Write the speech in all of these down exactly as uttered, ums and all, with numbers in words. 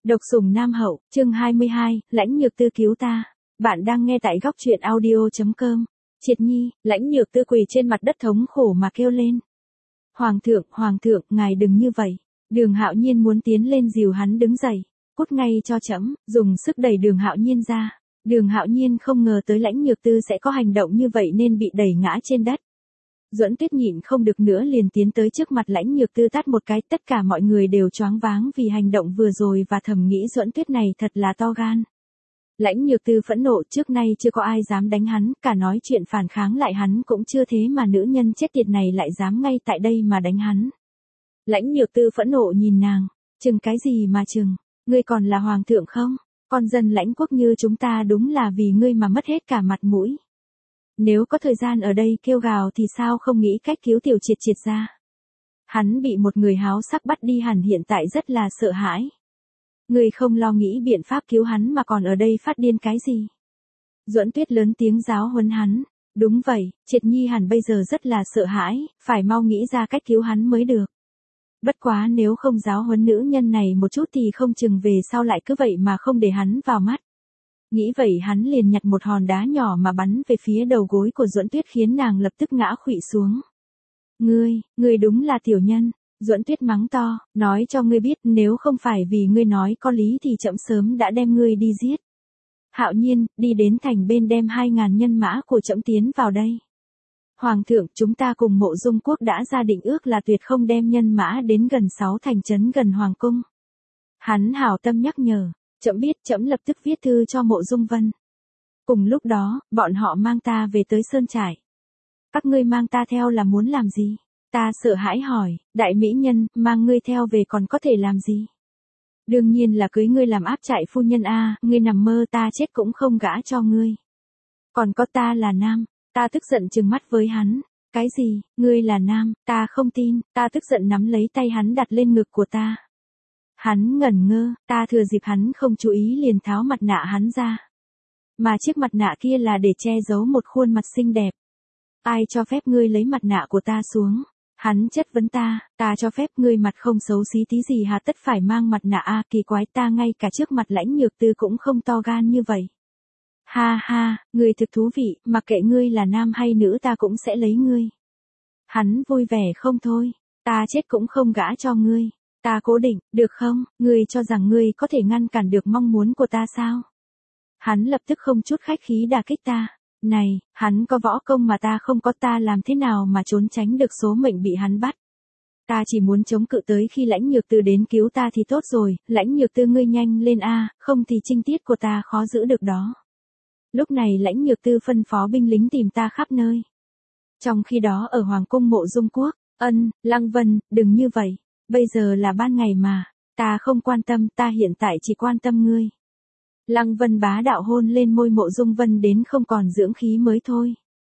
Độc sủng Nam Hậu, chương hai mươi hai, Lãnh Nhược Tư cứu ta. Bạn đang nghe tại góc truyện audio chấm com. Triệt Nhi, Lãnh Nhược Tư quỳ trên mặt đất thống khổ mà kêu lên. Hoàng thượng, hoàng thượng, ngài đừng như vậy. Đường Hạo Nhiên muốn tiến lên dìu hắn đứng dậy. Cút ngay cho trẫm, dùng sức đẩy Đường Hạo Nhiên ra. Đường Hạo Nhiên không ngờ tới Lãnh Nhược Tư sẽ có hành động như vậy nên bị đẩy ngã trên đất. Duẫn Tuyết nhịn không được nữa liền tiến tới trước mặt Lãnh Nhược Tư tát một cái, tất cả mọi người đều choáng váng vì hành động vừa rồi và thầm nghĩ Duẫn Tuyết này thật là to gan. Lãnh Nhược Tư phẫn nộ, trước nay chưa có ai dám đánh hắn, cả nói chuyện phản kháng lại hắn cũng chưa, thế mà nữ nhân chết tiệt này lại dám ngay tại đây mà đánh hắn. Lãnh Nhược Tư phẫn nộ nhìn nàng, chừng cái gì mà chừng, ngươi còn là hoàng thượng không? Con dân Lãnh quốc như chúng ta đúng là vì ngươi mà mất hết cả mặt mũi. Nếu có thời gian ở đây kêu gào thì sao không nghĩ cách cứu Tiểu Triệt Triệt ra. Hắn bị một người háo sắc bắt đi hẳn hiện tại rất là sợ hãi. Người không lo nghĩ biện pháp cứu hắn mà còn ở đây phát điên cái gì. Duẫn Tuyết lớn tiếng giáo huấn hắn. Đúng vậy, Triệt Nhi hẳn bây giờ rất là sợ hãi, phải mau nghĩ ra cách cứu hắn mới được. Bất quá nếu không giáo huấn nữ nhân này một chút thì không chừng về sau lại cứ vậy mà không để hắn vào mắt. Nghĩ vậy hắn liền nhặt một hòn đá nhỏ mà bắn về phía đầu gối của Duẫn Tuyết khiến nàng lập tức ngã khuỵu xuống. Ngươi, ngươi đúng là tiểu nhân, Duẫn Tuyết mắng to, nói cho ngươi biết nếu không phải vì ngươi nói có lý thì trẫm sớm đã đem ngươi đi giết. Hạo Nhiên, đi đến thành bên đem hai ngàn nhân mã của trẫm tiến vào đây. Hoàng thượng, chúng ta cùng Mộ Dung Quốc đã ra định ước là tuyệt không đem nhân mã đến gần sáu thành trấn gần Hoàng cung. Hắn hảo tâm nhắc nhở. Trẫm biết, trẫm lập tức viết thư cho Mộ Dung Vân. Cùng lúc đó, bọn họ mang ta về tới Sơn Trại. Các ngươi mang ta theo là muốn làm gì? Ta sợ hãi hỏi, đại mỹ nhân, mang ngươi theo về còn có thể làm gì? Đương nhiên là cưới ngươi làm áp trại phu nhân a, ngươi nằm mơ ta chết cũng không gả cho ngươi. Còn có ta là nam, ta tức giận trừng mắt với hắn. Cái gì, ngươi là nam, ta không tin, ta tức giận nắm lấy tay hắn đặt lên ngực của ta. Hắn ngẩn ngơ, ta thừa dịp hắn không chú ý liền tháo mặt nạ hắn ra. Mà chiếc mặt nạ kia là để che giấu một khuôn mặt xinh đẹp. Ai cho phép ngươi lấy mặt nạ của ta xuống? Hắn chất vấn ta, ta cho phép ngươi mặt không xấu xí tí gì hà tất phải mang mặt nạ a, kỳ quái ta ngay cả trước mặt Lãnh Nhược Tư cũng không to gan như vậy. Ha ha, ngươi thực thú vị, mặc kệ ngươi là nam hay nữ ta cũng sẽ lấy ngươi. Hắn vui vẻ không thôi, ta chết cũng không gả cho ngươi. Ta cố định, được không, ngươi cho rằng ngươi có thể ngăn cản được mong muốn của ta sao? Hắn lập tức không chút khách khí đả kích ta. Này, hắn có võ công mà ta không có, ta làm thế nào mà trốn tránh được số mệnh bị hắn bắt? Ta chỉ muốn chống cự tới khi Lãnh Nhược Tư đến cứu ta thì tốt rồi, Lãnh Nhược Tư ngươi nhanh lên a, không thì trinh tiết của ta khó giữ được đó. Lúc này Lãnh Nhược Tư phân phó binh lính tìm ta khắp nơi. Trong khi đó ở Hoàng cung Mộ Dung Quốc, ân, Lăng Vân, đừng như vậy. Bây giờ là ban ngày mà, ta không quan tâm, ta hiện tại chỉ quan tâm ngươi. Lăng Vân bá đạo hôn lên môi Mộ Dung Vân đến không còn dưỡng khí mới thôi.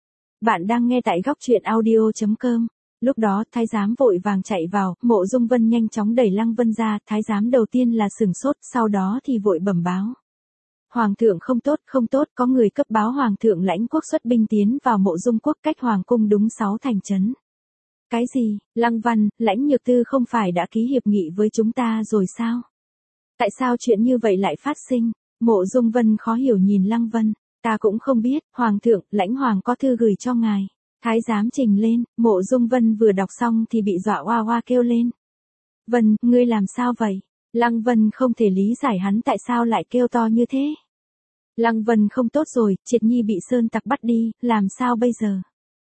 Bạn đang nghe tại góc truyện audio chấm com. Lúc đó thái giám vội vàng chạy vào, Mộ Dung Vân nhanh chóng đẩy Lăng Vân ra, thái giám đầu tiên là sửng sốt, sau đó thì vội bẩm báo. Hoàng thượng không tốt, không tốt, có người cấp báo Hoàng thượng Lãnh quốc xuất binh tiến vào Mộ Dung Quốc cách Hoàng cung đúng sáu thành trấn. Cái gì, Lăng Văn, Lãnh Nhược Tư không phải đã ký hiệp nghị với chúng ta rồi sao? Tại sao chuyện như vậy lại phát sinh? Mộ Dung Vân khó hiểu nhìn Lăng Vân, ta cũng không biết, Hoàng thượng, Lãnh Hoàng có thư gửi cho ngài. Thái giám trình lên, Mộ Dung Vân vừa đọc xong thì bị dọa oa oa kêu lên. Vân, ngươi làm sao vậy? Lăng Vân không thể lý giải hắn tại sao lại kêu to như thế. Lăng Vân không tốt rồi, Triệt Nhi bị sơn tặc bắt đi, làm sao bây giờ?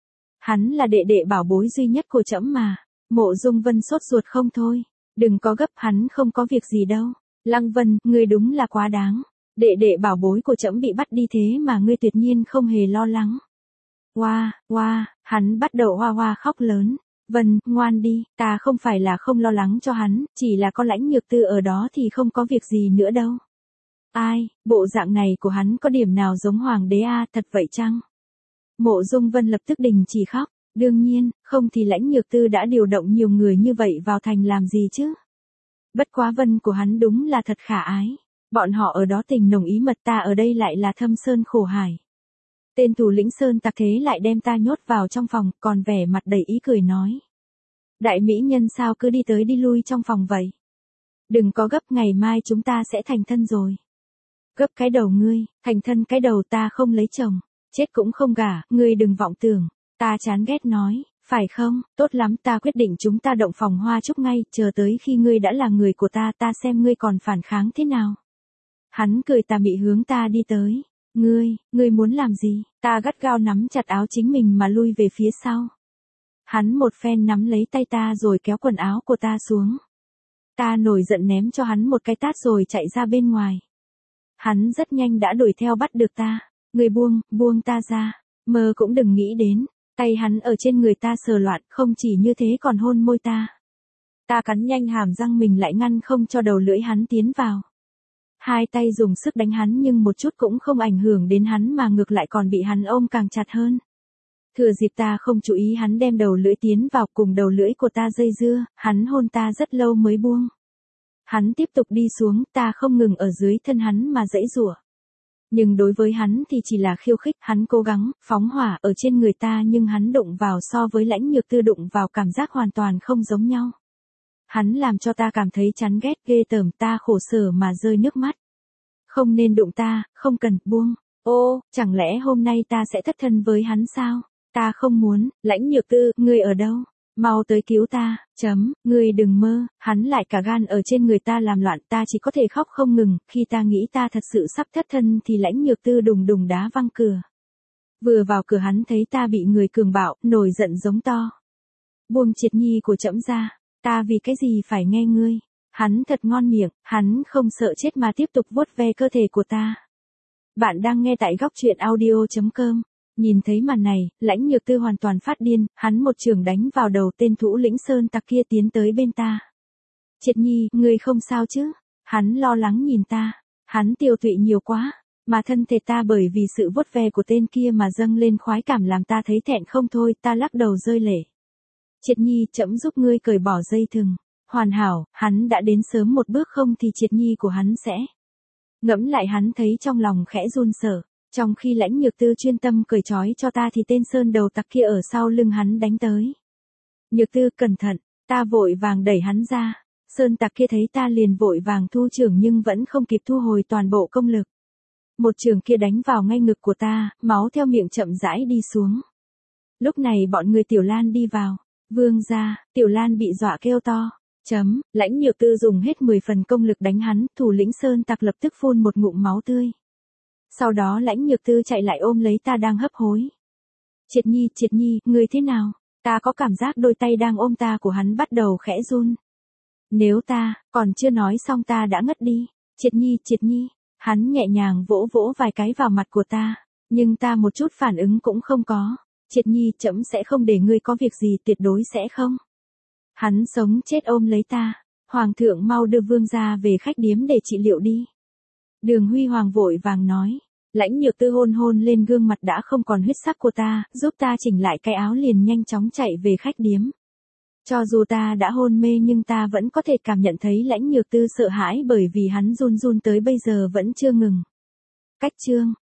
Hắn là đệ đệ bảo bối duy nhất của trẫm mà. Mộ Dung Vân sốt ruột không thôi. Đừng có gấp, hắn không có việc gì đâu. Lăng Vân, ngươi đúng là quá đáng. Đệ đệ bảo bối của trẫm bị bắt đi thế mà ngươi tuyệt nhiên không hề lo lắng. Hoa, hoa, hắn bắt đầu hoa hoa khóc lớn. Vân, ngoan đi, ta không phải là không lo lắng cho hắn, chỉ là có Lãnh Nhược Tư ở đó thì không có việc gì nữa đâu. Ai, bộ dạng này của hắn có điểm nào giống hoàng đế a, thật vậy chăng? Mộ Dung Vân lập tức đình chỉ khóc, đương nhiên, không thì Lãnh Nhược Tư đã điều động nhiều người như vậy vào thành làm gì chứ? Bất quá Vân của hắn đúng là thật khả ái, bọn họ ở đó tình nồng ý mật, ta ở đây lại là thâm sơn khổ hải. Tên thủ lĩnh sơn tặc thế lại đem ta nhốt vào trong phòng, còn vẻ mặt đầy ý cười nói. Đại mỹ nhân sao cứ đi tới đi lui trong phòng vậy? Đừng có gấp, ngày mai chúng ta sẽ thành thân rồi. Gấp cái đầu ngươi, thành thân cái đầu, ta không lấy chồng. Chết cũng không gả, ngươi đừng vọng tưởng. Ta chán ghét nói, phải không, tốt lắm, ta quyết định chúng ta động phòng hoa chúc ngay, chờ tới khi ngươi đã là người của ta, ta xem ngươi còn phản kháng thế nào. Hắn cười tà mị hướng ta đi tới. Ngươi, ngươi muốn làm gì? Ta gắt gao nắm chặt áo chính mình mà lui về phía sau. Hắn một phen nắm lấy tay ta rồi kéo quần áo của ta xuống. Ta nổi giận ném cho hắn một cái tát rồi chạy ra bên ngoài. Hắn rất nhanh đã đuổi theo bắt được ta. Ngươi buông, buông ta ra. Mơ cũng đừng nghĩ đến. Tay hắn ở trên người ta sờ loạn, không chỉ như thế còn hôn môi ta. Ta cắn nhanh hàm răng mình lại ngăn không cho đầu lưỡi hắn tiến vào. Hai tay dùng sức đánh hắn nhưng một chút cũng không ảnh hưởng đến hắn mà ngược lại còn bị hắn ôm càng chặt hơn. Thừa dịp ta không chú ý hắn đem đầu lưỡi tiến vào cùng đầu lưỡi của ta dây dưa, hắn hôn ta rất lâu mới buông. Hắn tiếp tục đi xuống, ta không ngừng ở dưới thân hắn mà giãy giụa. Nhưng đối với hắn thì chỉ là khiêu khích, hắn cố gắng, phóng hỏa ở trên người ta nhưng hắn đụng vào so với Lãnh Nhược Tư đụng vào cảm giác hoàn toàn không giống nhau. Hắn làm cho ta cảm thấy chán ghét ghê tởm, ta khổ sở mà rơi nước mắt. Không nên đụng ta, không cần, buông. Ô, chẳng lẽ hôm nay ta sẽ thất thân với hắn sao? Ta không muốn. Lãnh Nhược Tư, ngươi ở đâu? Mau tới cứu ta, chấm, ngươi đừng mơ. Hắn lại cả gan ở trên người ta làm loạn, ta chỉ có thể khóc không ngừng. Khi ta nghĩ ta thật sự sắp thất thân thì Lãnh Nhược Tư đùng đùng đá văng cửa. Vừa vào cửa hắn thấy ta bị người cường bạo, nổi giận giống to. Buông Triệt Nhi của trẫm ra, ta vì cái gì phải nghe ngươi? Hắn thật ngon miệng, hắn không sợ chết mà tiếp tục vuốt ve cơ thể của ta. Bạn đang nghe tại góc truyện audio chấm com. Nhìn thấy màn này, Lãnh Nhược Tư hoàn toàn phát điên, hắn một chưởng đánh vào đầu tên thủ lĩnh sơn tặc kia tiến tới bên ta. Triệt Nhi, ngươi không sao chứ? Hắn lo lắng nhìn ta. Hắn tiêu tụy nhiều quá, mà thân thể ta bởi vì sự vuốt ve của tên kia mà dâng lên khoái cảm làm ta thấy thẹn không thôi, ta lắc đầu rơi lệ. Triệt Nhi, trẫm giúp ngươi cởi bỏ dây thừng. Hoàn hảo, hắn đã đến sớm một bước không thì Triệt Nhi của hắn sẽ. Ngẫm lại hắn thấy trong lòng khẽ run sợ. Trong khi Lãnh Nhược Tư chuyên tâm cởi trói cho ta thì tên sơn đầu tặc kia ở sau lưng hắn đánh tới. Nhược Tư, cẩn thận, ta vội vàng đẩy hắn ra. Sơn tặc kia thấy ta liền vội vàng thu chưởng nhưng vẫn không kịp thu hồi toàn bộ công lực. Một chưởng kia đánh vào ngay ngực của ta, máu theo miệng chậm rãi đi xuống. Lúc này bọn người Tiểu Lan đi vào. Vương gia, Tiểu Lan bị dọa kêu to. Chấm, Lãnh Nhược Tư dùng hết mười phần công lực đánh hắn, thủ lĩnh sơn tặc lập tức phun một ngụm máu tươi. Sau đó Lãnh Nhược Tư chạy lại ôm lấy ta đang hấp hối. Triệt Nhi, Triệt Nhi, ngươi thế nào? Ta có cảm giác đôi tay đang ôm ta của hắn bắt đầu khẽ run. Nếu ta, còn chưa nói xong ta đã ngất đi. Triệt Nhi, Triệt Nhi, hắn nhẹ nhàng vỗ vỗ vài cái vào mặt của ta, nhưng ta một chút phản ứng cũng không có. Triệt Nhi, trẫm sẽ không để ngươi có việc gì, tuyệt đối sẽ không. Hắn sống chết ôm lấy ta. Hoàng thượng mau đưa vương gia về khách điếm để trị liệu đi. Đường Huy Hoàng vội vàng nói. Lãnh Nhược Tư hôn hôn lên gương mặt đã không còn huyết sắc của ta, giúp ta chỉnh lại cái áo liền nhanh chóng chạy về khách điếm. Cho dù ta đã hôn mê nhưng ta vẫn có thể cảm nhận thấy Lãnh Nhược Tư sợ hãi bởi vì hắn run run tới bây giờ vẫn chưa ngừng. Cách chương